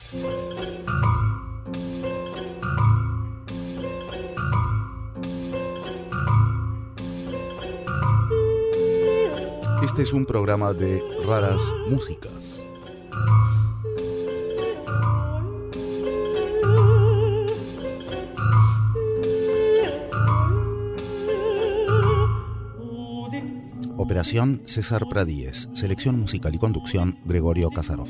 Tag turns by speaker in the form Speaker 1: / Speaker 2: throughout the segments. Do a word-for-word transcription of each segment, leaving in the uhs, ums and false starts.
Speaker 1: Este es un programa de raras músicas. Operación César Pradíez. Selección musical y conducción Gregorio Kasarov.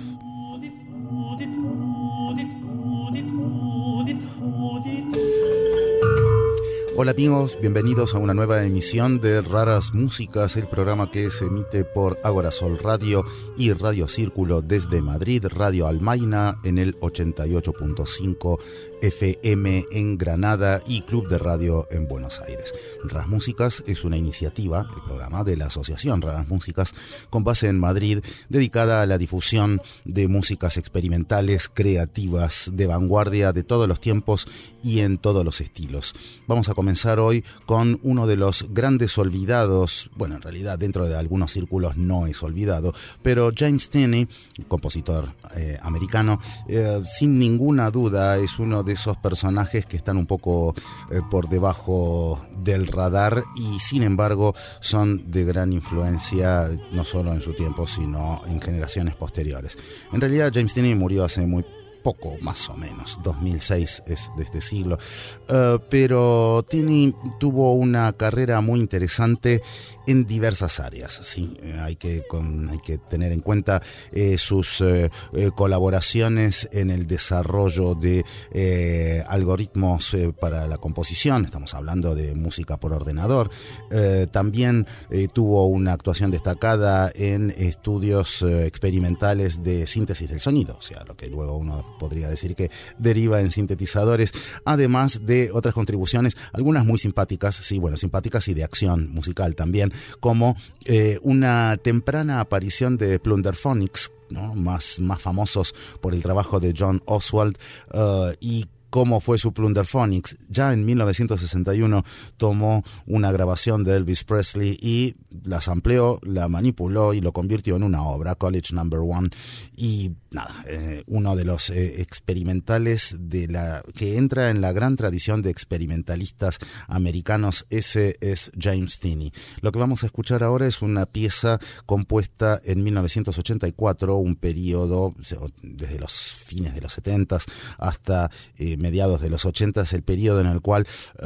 Speaker 1: Hola amigos, bienvenidos a una nueva emisión de Raras Músicas, el programa que se emite por Agora Sol Radio y Radio Círculo desde Madrid, Radio Almaina en el ochenta y ocho punto cinco F M en Granada y Club de Radio en Buenos Aires. Raras Músicas es una iniciativa, el programa de la Asociación Raras Músicas, con base en Madrid, dedicada a la difusión de músicas experimentales, creativas, de vanguardia, de todos los tiempos y en todos los estilos. Vamos a comenzar hoy con uno de los grandes olvidados, bueno, en realidad dentro de algunos círculos no es olvidado, pero James Steeny, compositor eh, americano, eh, sin ninguna duda es uno de esos personajes que están un poco eh, por debajo del radar y sin embargo son de gran influencia no solo en su tiempo sino en generaciones posteriores. En realidad James Steeny murió hace muy poco, más o menos, dos mil seis es de este siglo, uh, pero Tini tuvo una carrera muy interesante en diversas áreas, ¿sí? Eh, hay, que, con, hay que tener en cuenta eh, sus eh, eh, colaboraciones en el desarrollo de eh, algoritmos eh, para la composición, estamos hablando de música por ordenador, eh, también eh, tuvo una actuación destacada en estudios eh, experimentales de síntesis del sonido, o sea, lo que luego uno podría decir que deriva en sintetizadores, además de otras contribuciones, algunas muy simpáticas, sí, bueno, simpáticas y de acción musical también, como eh, una temprana aparición de Plunderphonics, ¿no? más, más famosos por el trabajo de John Oswald, uh, y cómo fue su Plunderphonics. Ya en mil novecientos sesenta y uno tomó una grabación de Elvis Presley y la sampleó, la manipuló y lo convirtió en una obra, College Number One. Y nada, eh, uno de los eh, experimentales de la que entra en la gran tradición de experimentalistas americanos, ese es James Steeny. Lo que vamos a escuchar ahora es una pieza compuesta en mil novecientos ochenta y cuatro, un periodo desde los fines de los setentas hasta eh, mediados de los ochentas, el periodo en el cual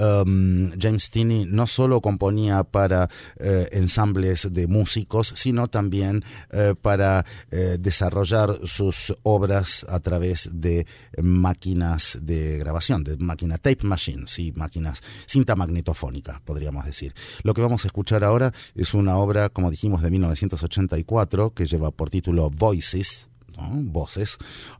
Speaker 1: um, James Steeny no solo componía para eh, ensambles de músicos, sino también eh, para eh, desarrollar sus obras a través de máquinas de grabación, de máquina tape machines y máquinas cinta magnetofónica, podríamos decir. Lo que vamos a escuchar ahora es una obra, como dijimos, de mil novecientos ochenta y cuatro, que lleva por título Voices, ¿no? Voces.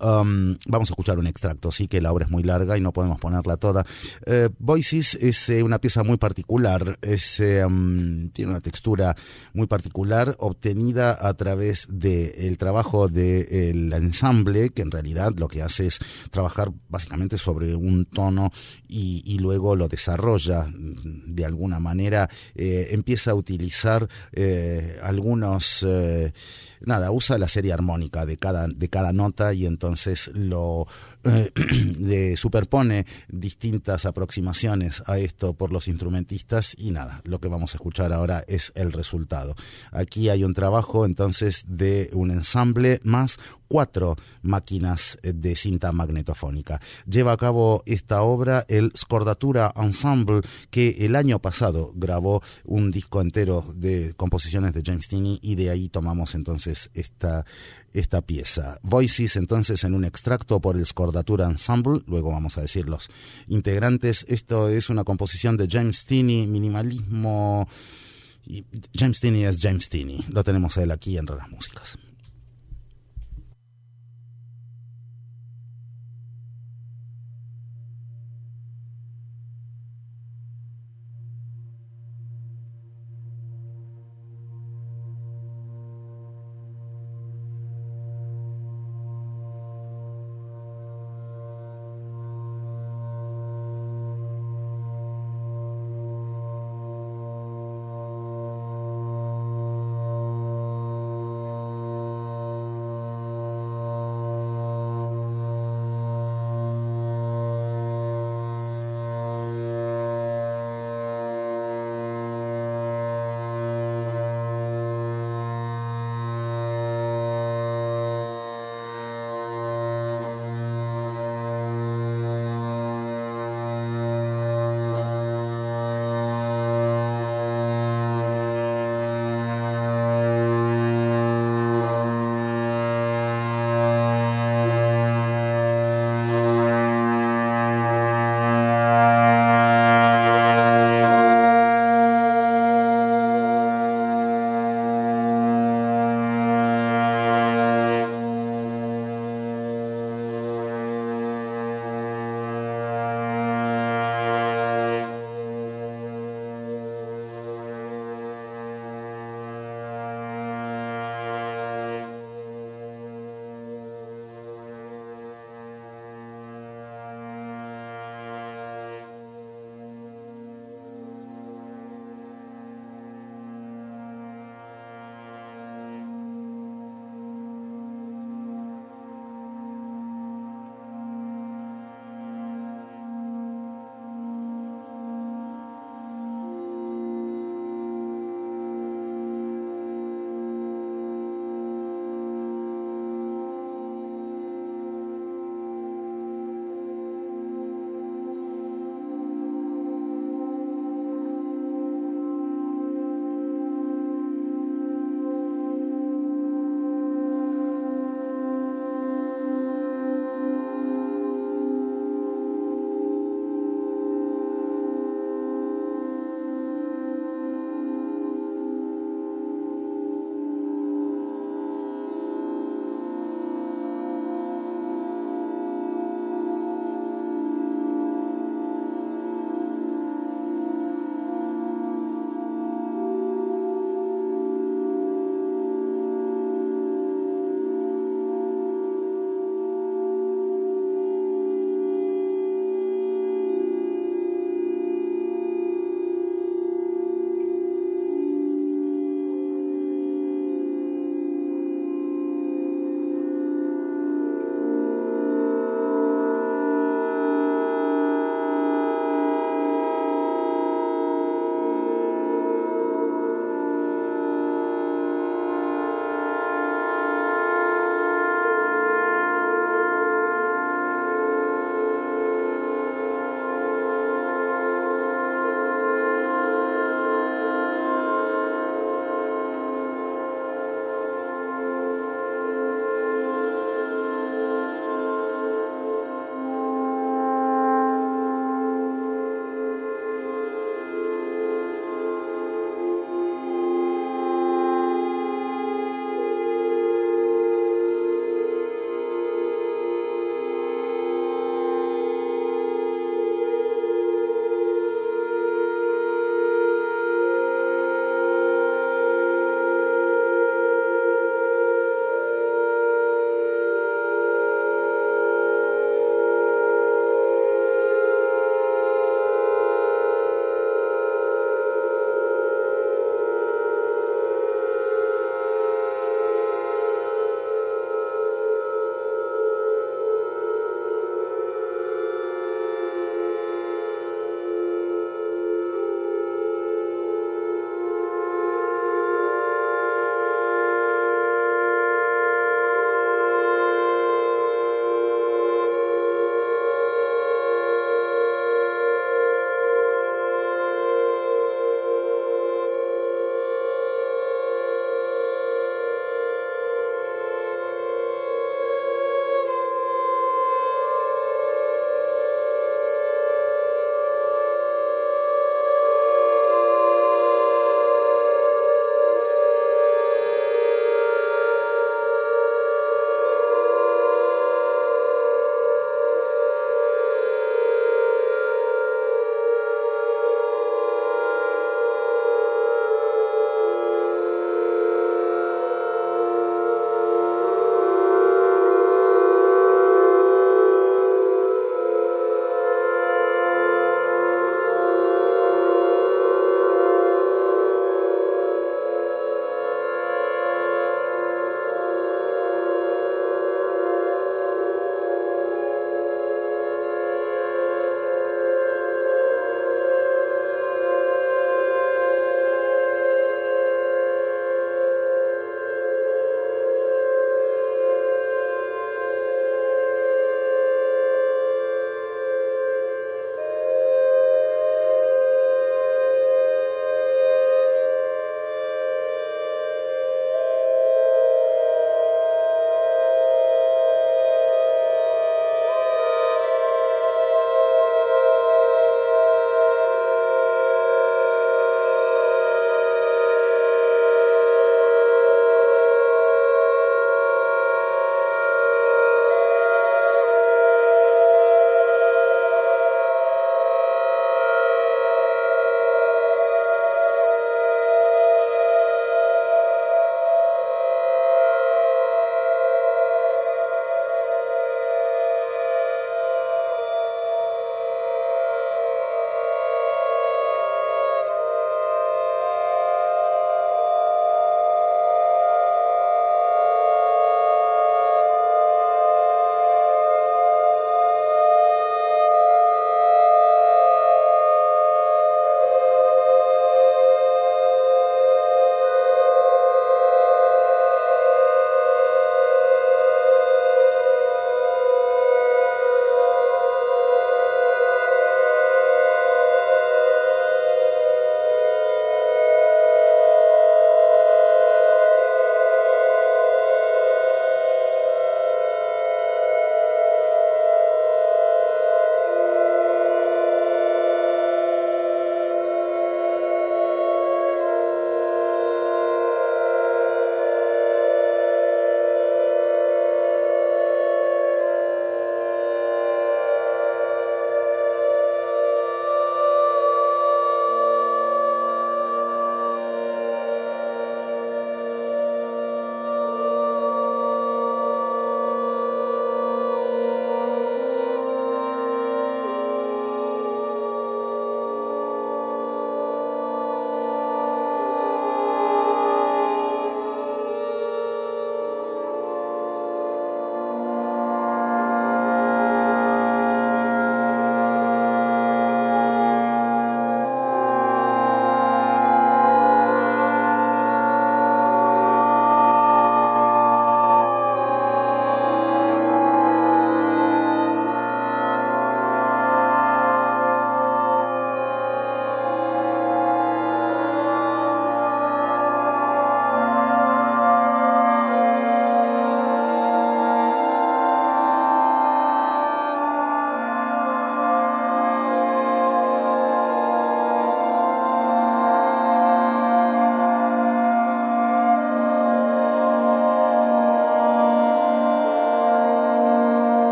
Speaker 1: Um, vamos a escuchar un extracto, sí, que la obra es muy larga y no podemos ponerla toda. Uh, Voices es eh, una pieza muy particular, es, eh, um, tiene una textura muy particular obtenida a través del trabajo del ensamble, que en realidad lo que hace es trabajar básicamente sobre un tono y, y luego lo desarrolla de alguna manera, eh, empieza a utilizar eh, algunos... Eh, Nada, usa la serie armónica de cada, de cada nota y entonces lo eh, le superpone distintas aproximaciones a esto por los instrumentistas y nada, lo que vamos a escuchar ahora es el resultado. Aquí hay un trabajo entonces de un ensamble más cuatro máquinas de cinta magnetofónica. Lleva a cabo esta obra el Scordatura Ensemble, que el año pasado grabó un disco entero de composiciones de James Steeny y de ahí tomamos entonces esta, esta pieza. Voices entonces en un extracto por el Scordatura Ensemble, luego vamos a decir los integrantes. Esto es una composición de James Steeny, minimalismo, y James Steeny es James Steeny, lo tenemos a él aquí en Raras Músicas.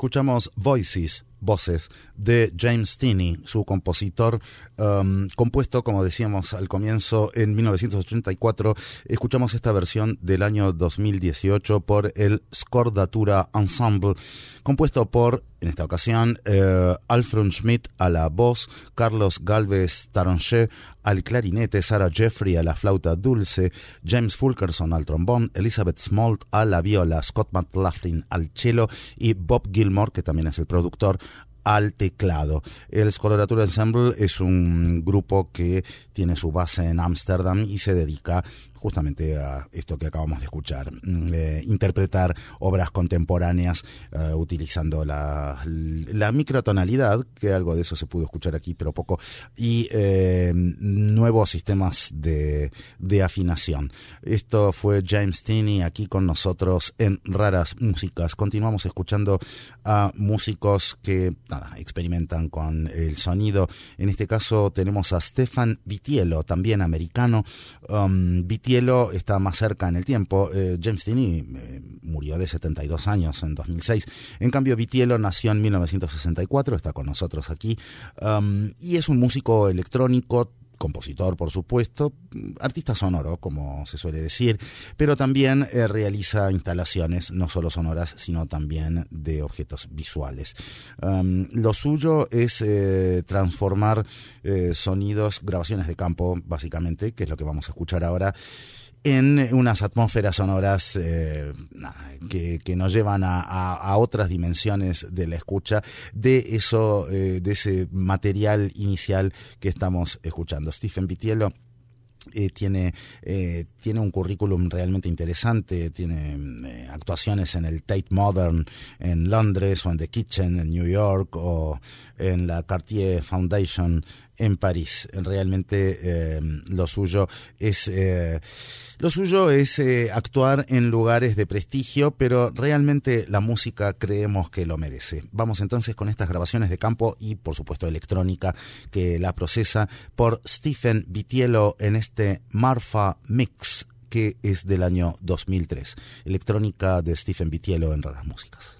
Speaker 1: escuchamos Voices, Voces, de James Tenney, su compositor, um, compuesto, como decíamos al comienzo, en mil novecientos ochenta y cuatro. Escuchamos esta versión del año dos mil dieciocho por el Scordatura Ensemble, compuesto por, en esta ocasión, eh, Alfred Schmidt a la voz, Carlos Galvez Taronché al clarinete, Sarah Jeffrey a la flauta dulce, James Fulkerson al trombón, Elizabeth Smolt a la viola, Scott McLaughlin al cello y Bob Gilmore, que también es el productor, al teclado. El Scordatura Ensemble es un grupo que tiene su base en Ámsterdam y se dedica justamente a esto que acabamos de escuchar, eh, interpretar obras contemporáneas eh, utilizando la, la microtonalidad, que algo de eso se pudo escuchar aquí, pero poco, y eh, nuevos sistemas de, de afinación. Esto fue James Tenney aquí con nosotros en Raras Músicas. Continuamos escuchando a músicos que nada, experimentan con el sonido. En este caso tenemos a Stefan Vitiello, también americano. um, Vitiello está más cerca en el tiempo. eh, James Tenney eh, murió de setenta y dos años en dos mil seis. En cambio, Vitiello nació en mil novecientos sesenta y cuatro, está con nosotros aquí, um, y es un músico electrónico, compositor, por supuesto, artista sonoro, como se suele decir, pero también eh, realiza instalaciones no solo sonoras, sino también de objetos visuales. Um, lo suyo es eh, transformar eh, sonidos, grabaciones de campo, básicamente, que es lo que vamos a escuchar ahora, en unas atmósferas sonoras eh, que, que nos llevan a, a, a otras dimensiones de la escucha de eso, eh, de ese material inicial que estamos escuchando. Stefan Vitiello Eh, tiene, eh, tiene un currículum realmente interesante, tiene eh, actuaciones en el Tate Modern en Londres, o en The Kitchen en New York, o en la Cartier Foundation en París. Realmente eh, lo suyo es eh, lo suyo es eh, actuar en lugares de prestigio, pero realmente la música creemos que lo merece. Vamos entonces con estas grabaciones de campo y por supuesto electrónica que la procesa por Stefan Vitiello en este Marfa Mix, que es del año dos mil tres. Electrónica de Stefan Vitiello en Raras Músicas.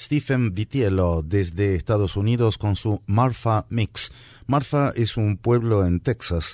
Speaker 1: Stephen Vitiello desde Estados Unidos con su Marfa Mix. Marfa es un pueblo en Texas.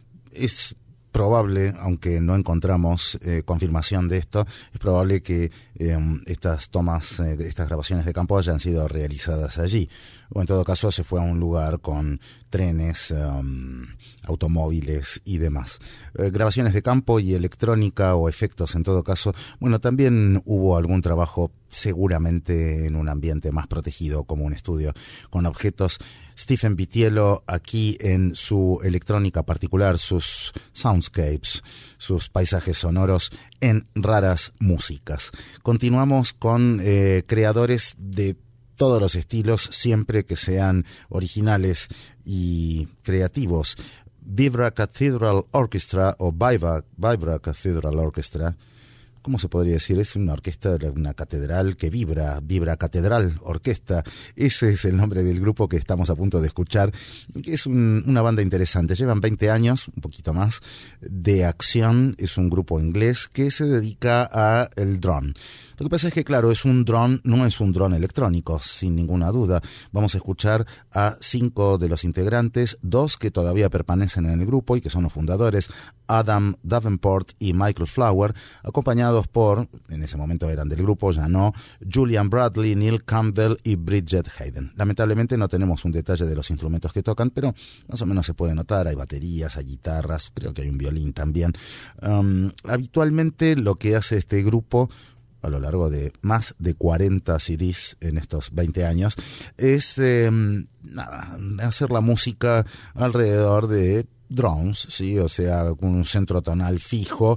Speaker 1: Es probable, aunque no encontramos eh, confirmación de esto, es probable que eh, estas tomas, eh, estas grabaciones de campo hayan sido realizadas allí. O en todo caso se fue a un lugar con trenes, um, automóviles y demás. Eh, grabaciones de campo y electrónica o efectos en todo caso. Bueno, también hubo algún trabajo seguramente en un ambiente más protegido como un estudio con objetos. Stephen Vitiello aquí en su electrónica particular, sus soundscapes, sus paisajes sonoros en Raras Músicas. Continuamos con eh, creadores de todos los estilos, siempre que sean originales y creativos. Vibra Cathedral Orchestra o Vibra, Vibra Cathedral Orchestra, ¿cómo se podría decir? Es una orquesta, una catedral que vibra, Vibra Catedral Orquesta. Ese es el nombre del grupo que estamos a punto de escuchar, que es un, una banda interesante. Llevan veinte años, un poquito más, de acción. Es un grupo inglés que se dedica a el drone. Lo que pasa es que, claro, es un dron, no es un dron electrónico, sin ninguna duda. Vamos a escuchar a cinco de los integrantes, dos que todavía permanecen en el grupo y que son los fundadores, Adam Davenport y Michael Flower, acompañados por, en ese momento eran del grupo, ya no, Julian Bradley, Neil Campbell y Bridget Hayden. Lamentablemente no tenemos un detalle de los instrumentos que tocan, pero más o menos se puede notar, hay baterías, hay guitarras, creo que hay un violín también. Um, habitualmente lo que hace este grupo a lo largo de más de cuarenta C Ds en estos veinte años, es eh, nada, hacer la música alrededor de drones, ¿sí? O sea, con un centro tonal fijo.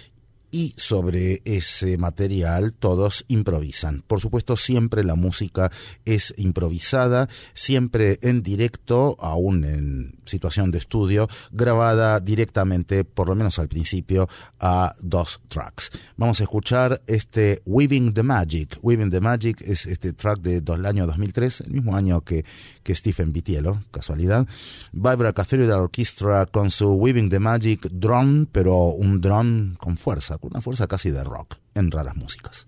Speaker 1: Y sobre ese material todos improvisan. Por supuesto, siempre la música es improvisada, siempre en directo, aún en situación de estudio, grabada directamente, por lo menos al principio, a dos tracks. Vamos a escuchar este Weaving the Magic. Weaving the Magic es este track de, del año dos mil tres, el mismo año que, que Stephen Vitiello, casualidad. Vibra Cathedral Orchestra con su Weaving the Magic drone, pero un drone con fuerza, con una fuerza casi de rock en Raras Músicas.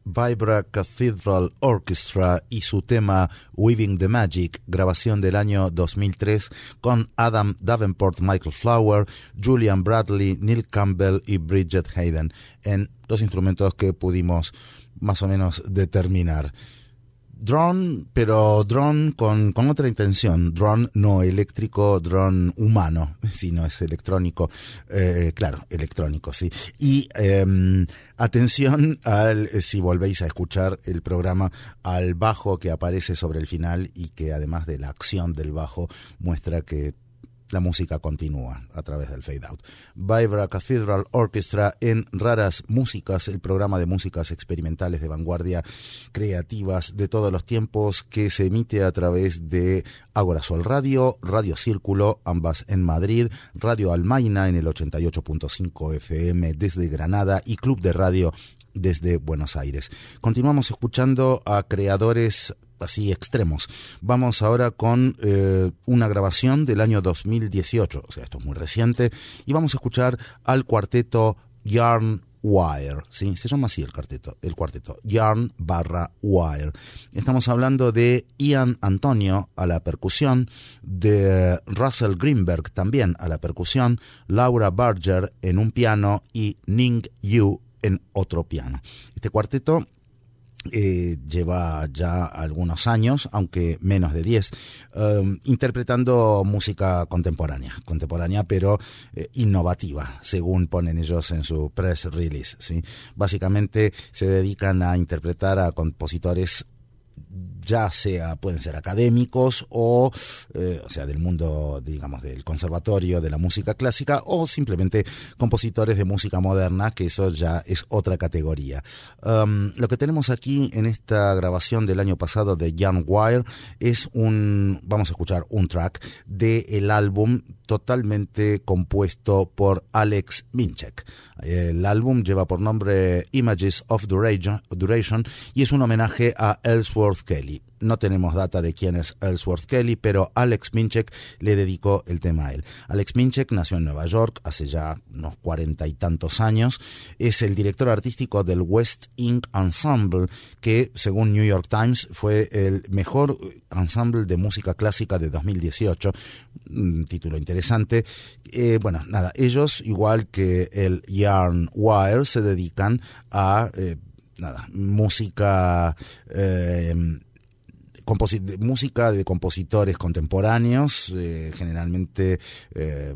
Speaker 1: Vibra Cathedral Orchestra y su tema Weaving the Magic, grabación del año dos mil tres con Adam Davenport, Michael Flower, Julian Bradley, Neil Campbell y Bridget Hayden, en los instrumentos que pudimos más o menos determinar. Drone, pero drone con, con otra intención, drone no eléctrico, drone humano, si no es electrónico, eh, claro, electrónico, sí. Y eh, atención al, si volvéis a escuchar el programa, al bajo que aparece sobre el final y que además de la acción del bajo muestra que la música continúa a través del fade out. Vibra Cathedral Orchestra en Raras Músicas, el programa de músicas experimentales de vanguardia, creativas de todos los tiempos, que se emite a través de Agorasol Radio, Radio Círculo, ambas en Madrid, Radio Almaina en el ochenta y ocho punto cinco F M desde Granada y Club de Radio desde Buenos Aires. Continuamos escuchando a creadores así extremos. Vamos ahora con eh, una grabación del año dos mil dieciocho, o sea, esto es muy reciente, y vamos a escuchar al cuarteto Yarn Wire, ¿sí? Se llama así el cuarteto, el cuarteto Yarn barra Wire. Estamos hablando de Ian Antonio a la percusión, de Russell Greenberg también a la percusión, Laura Barger en un piano y Ning Yu en otro piano. Este cuarteto Eh, lleva ya algunos años, aunque menos de diez, eh, interpretando música contemporánea, contemporánea pero eh, innovativa, según ponen ellos en su press release, ¿sí? Básicamente se dedican a interpretar a compositores, ya sea, pueden ser académicos o, eh, o sea, del mundo, digamos, del conservatorio, de la música clásica, o simplemente compositores de música moderna, que eso ya es otra categoría. Um, lo que tenemos aquí en esta grabación del año pasado de Yarn Wire es un, vamos a escuchar un track del álbum totalmente compuesto por Alex Minchek. El álbum lleva por nombre Images of Duration, Duration y es un homenaje a Ellsworth Kelly. No tenemos data de quién es Ellsworth Kelly, pero Alex Minchek le dedicó el tema a él. Alex Minchek nació en Nueva York hace ya unos cuarenta y tantos años. Es el director artístico del West Ink Ensemble, que según New York Times fue el mejor ensemble de música clásica de dos mil dieciocho. Un título interesante. Eh, bueno, nada, ellos, igual que el Yarn Wire, se dedican a eh, nada, música... Eh, Composi- de música de compositores contemporáneos, eh, generalmente eh,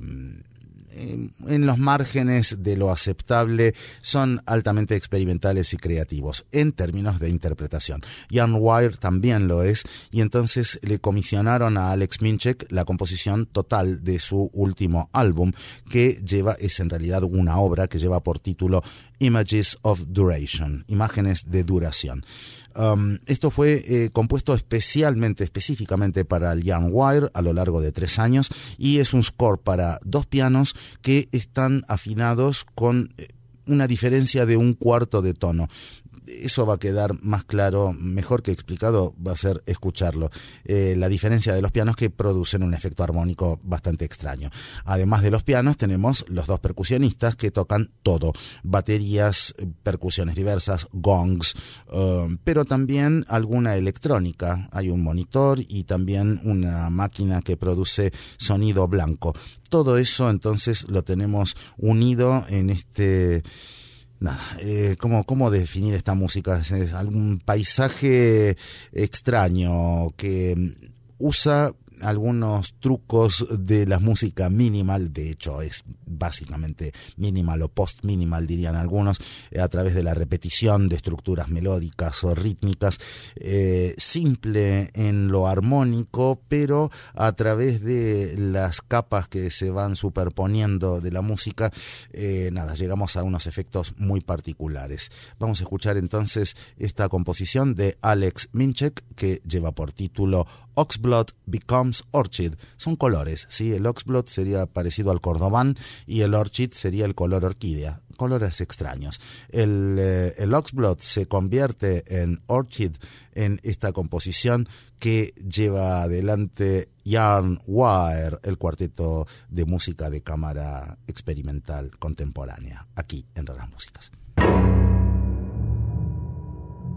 Speaker 1: en los márgenes de lo aceptable, son altamente experimentales y creativos en términos de interpretación. Yarn Wire también lo es, y entonces le comisionaron a Alex Minchek la composición total de su último álbum, que lleva, es en realidad una obra que lleva por título Images of Duration, imágenes de duración. Um, esto fue eh, compuesto especialmente, específicamente para el Yarn Wire a lo largo de tres años, y es un score para dos pianos que están afinados con una diferencia de un cuarto de tono. Eso va a quedar más claro, mejor que explicado va a ser escucharlo. Eh, la diferencia de los pianos, que producen un efecto armónico bastante extraño. Además de los pianos, tenemos los dos percusionistas que tocan todo: baterías, percusiones diversas, gongs, uh, pero también alguna electrónica. Hay un monitor y también una máquina que produce sonido blanco. Todo eso entonces lo tenemos unido en este... Nada, eh, ¿cómo, ¿cómo definir esta música? Es algún paisaje extraño que usa algunos trucos de la música minimal. De hecho, es básicamente minimal o post-minimal, dirían algunos, a través de la repetición de estructuras melódicas o rítmicas, eh, simple en lo armónico, pero a través de las capas que se van superponiendo de la música, eh, nada, llegamos a unos efectos muy particulares. Vamos a escuchar entonces esta composición de Alex Minchek, que lleva por título Oxblood Becomes Orchid. Son colores, ¿sí? El Oxblood sería parecido al cordobán y el Orchid sería el color orquídea. Colores extraños. El, eh, el Oxblood se convierte en Orchid en esta composición que lleva adelante Yarn Wire, el cuarteto de música de cámara experimental contemporánea, aquí en Raras Músicas.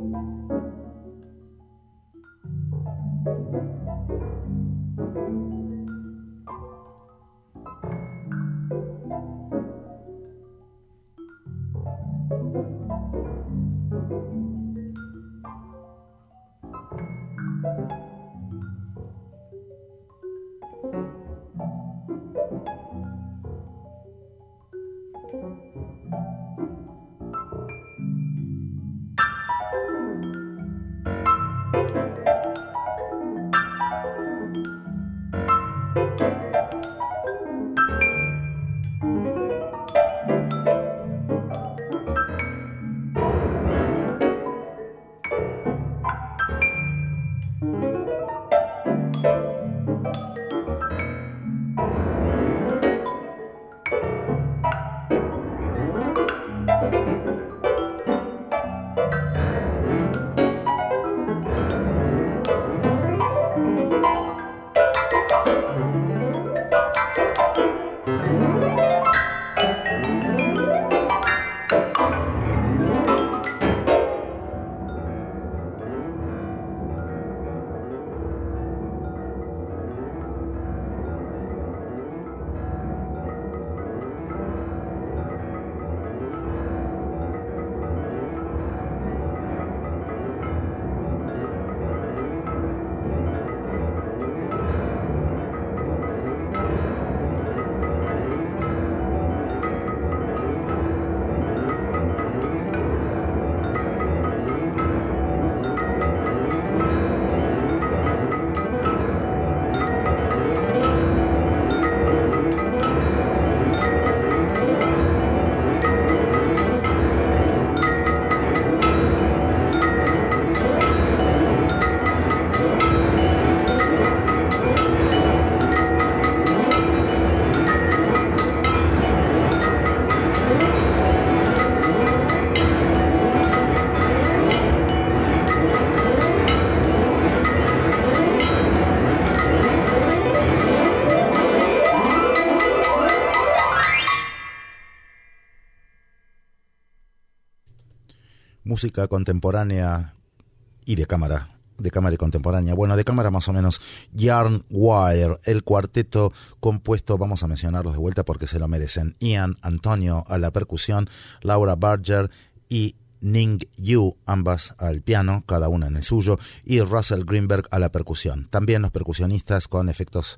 Speaker 1: Música contemporánea y de cámara, de cámara y contemporánea. Bueno, de cámara más o menos. Yarn Wire, el cuarteto compuesto, vamos a mencionarlos de vuelta porque se lo merecen. Ian Antonio a la percusión, Laura Barger y Ning Yu, ambas al piano, cada una en el suyo, y Russell Greenberg a la percusión. También los percusionistas con efectos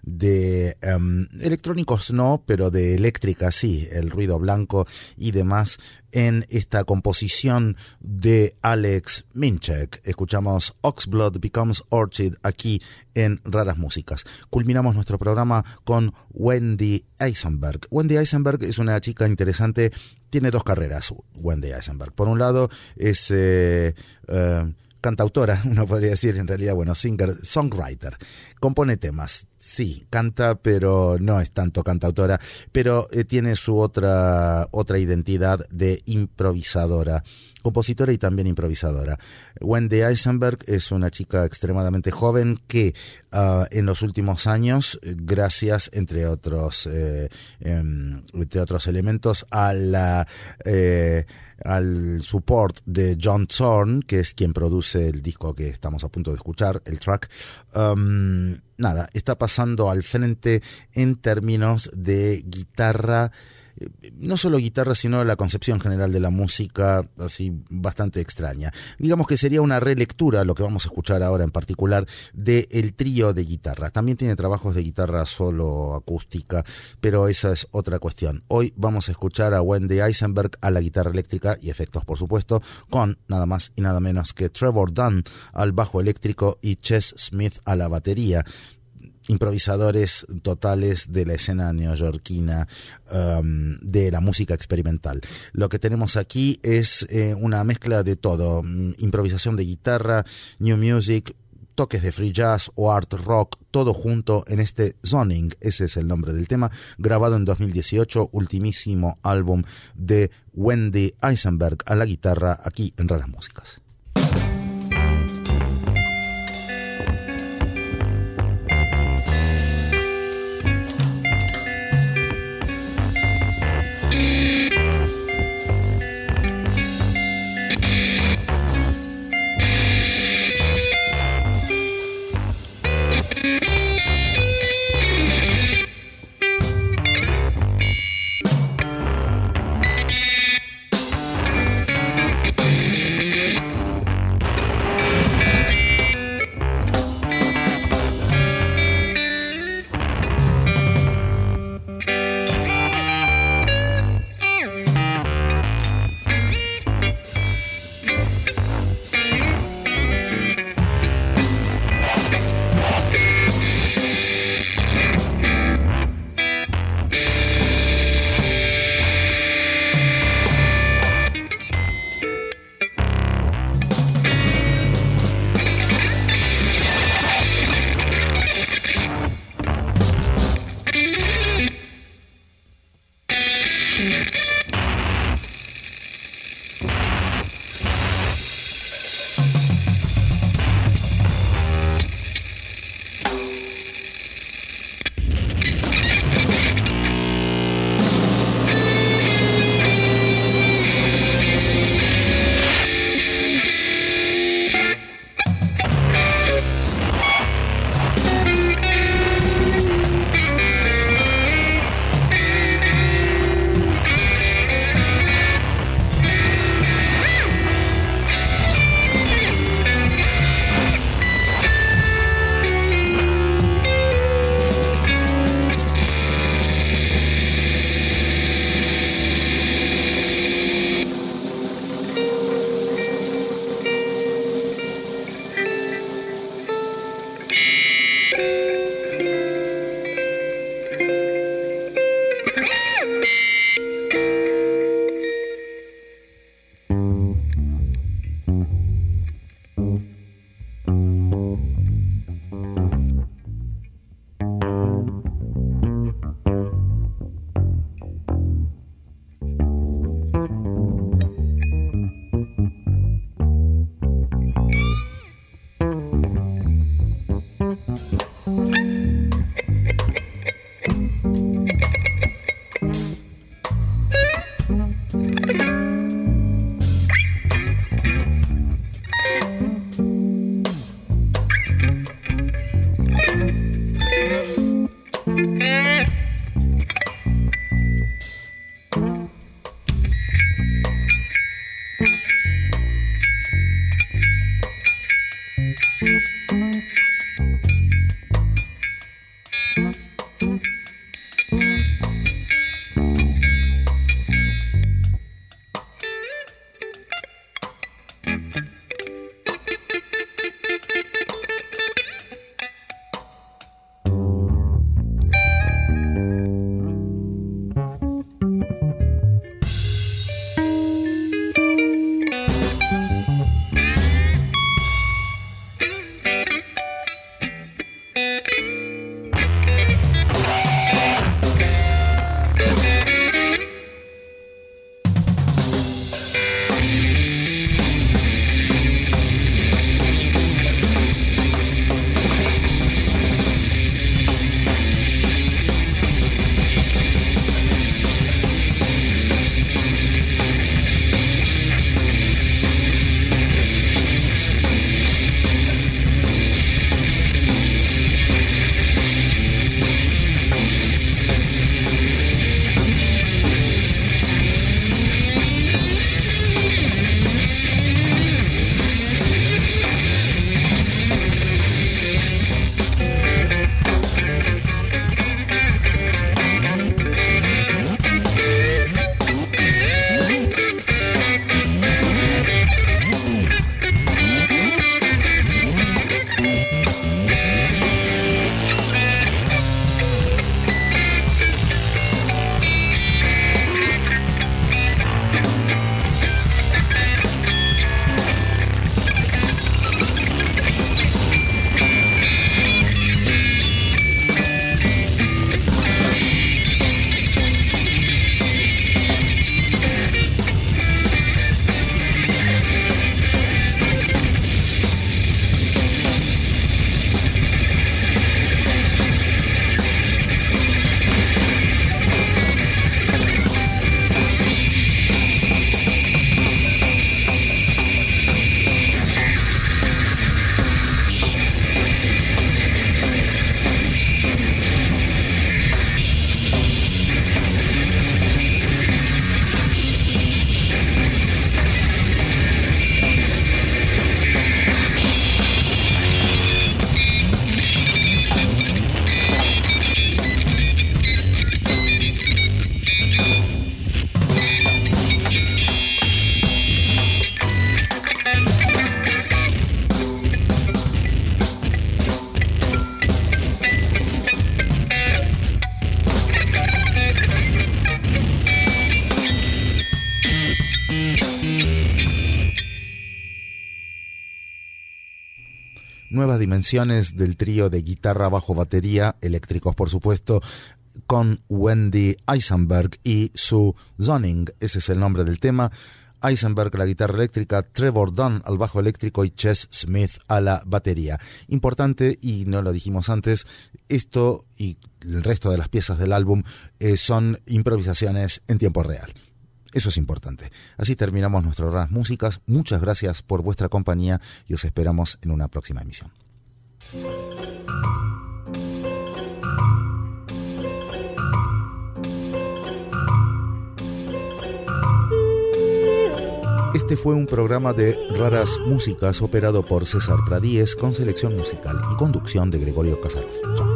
Speaker 1: de um, electrónicos no, pero de eléctrica sí, el ruido blanco y demás en esta composición de Alex Minchek. Escuchamos Oxblood Becomes Orchid aquí en Raras Músicas. Culminamos nuestro programa con Wendy Eisenberg. Wendy Eisenberg es una chica interesante. Tiene dos carreras, Wendy Eisenberg. Por un lado es eh, eh, cantautora, uno podría decir en realidad, bueno, singer, songwriter. Compone temas, sí, canta, pero no es tanto cantautora, pero eh, tiene su otra, otra identidad de improvisadora. Compositora y también improvisadora. Wendy Eisenberg es una chica extremadamente joven que uh, en los últimos años, gracias entre otros eh, eh, entre otros elementos a la eh, al support de John Zorn, que es quien produce el disco que estamos a punto de escuchar, el track, um, nada, está pasando al frente en términos de guitarra. No solo guitarra, sino la concepción general de la música, así bastante extraña. Digamos que sería una relectura, lo que vamos a escuchar ahora en particular, del trío de guitarra. También tiene trabajos de guitarra solo acústica, pero esa es otra cuestión. Hoy vamos a escuchar a Wendy Eisenberg a la guitarra eléctrica y efectos, por supuesto, con nada más y nada menos que Trevor Dunn al bajo eléctrico y Ches Smith a la batería. Improvisadores totales de la escena neoyorquina um, de la música experimental. Lo que tenemos aquí es eh, una mezcla de todo, improvisación de guitarra, new music, toques de free jazz o art rock, todo junto en este Zoning, ese es el nombre del tema, grabado en dos mil dieciocho, ultimísimo álbum de Wendy Eisenberg a la guitarra aquí en Raras Músicas. nuevas dimensiones del trío de guitarra, bajo, batería, eléctricos por supuesto, con Wendy Eisenberg y Sue Zoning, ese es el nombre del tema. Eisenberg a la guitarra eléctrica, Trevor Dunn al bajo eléctrico y Ches Smith a la batería. Importante, y no lo dijimos antes, esto y el resto de las piezas del álbum eh, son improvisaciones en tiempo real. Eso es importante. Así terminamos nuestras Raras Músicas. Muchas gracias por vuestra compañía y os esperamos en una próxima emisión. Este fue un programa de Raras Músicas operado por César Pradíez con selección musical y conducción de Gregorio Kasarov. Chao.